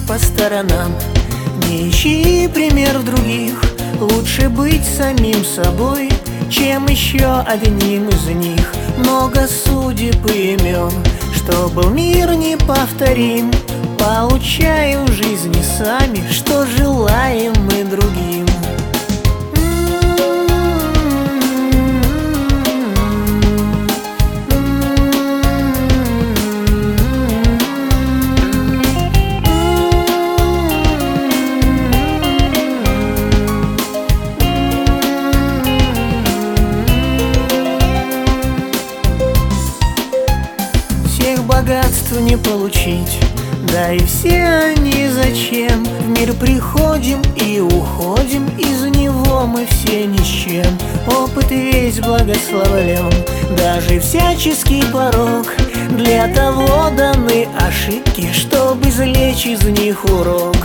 по сторонам, не ищи пример других. Лучше быть самим собой, чем еще одним из них. Много судеб и имен, что был мир неповторим. Получаем в жизни сами, что желаем мы другим. Богатств не получить, да и все они зачем? В мир приходим и уходим, из него мы все ни с чем. Опыт весь благословлен, даже всяческий порок. Для того даны ошибки, чтобы извлечь из них урок.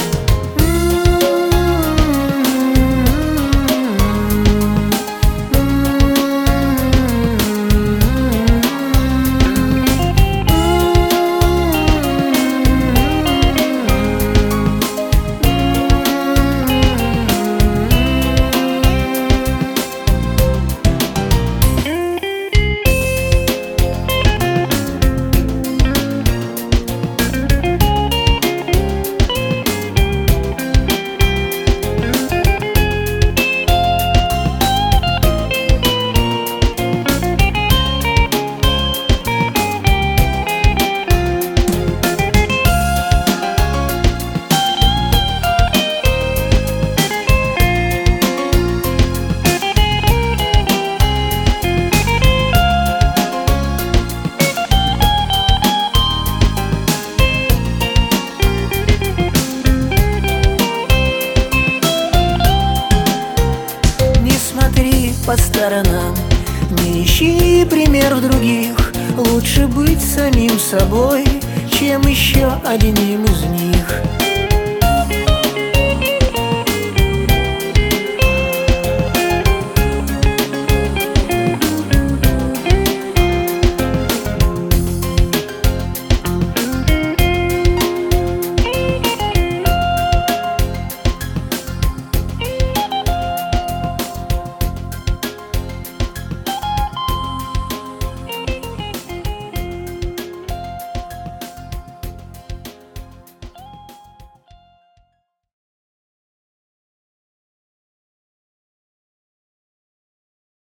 По сторонам, не ищи пример других. Лучше быть самим собой, чем еще одним из них.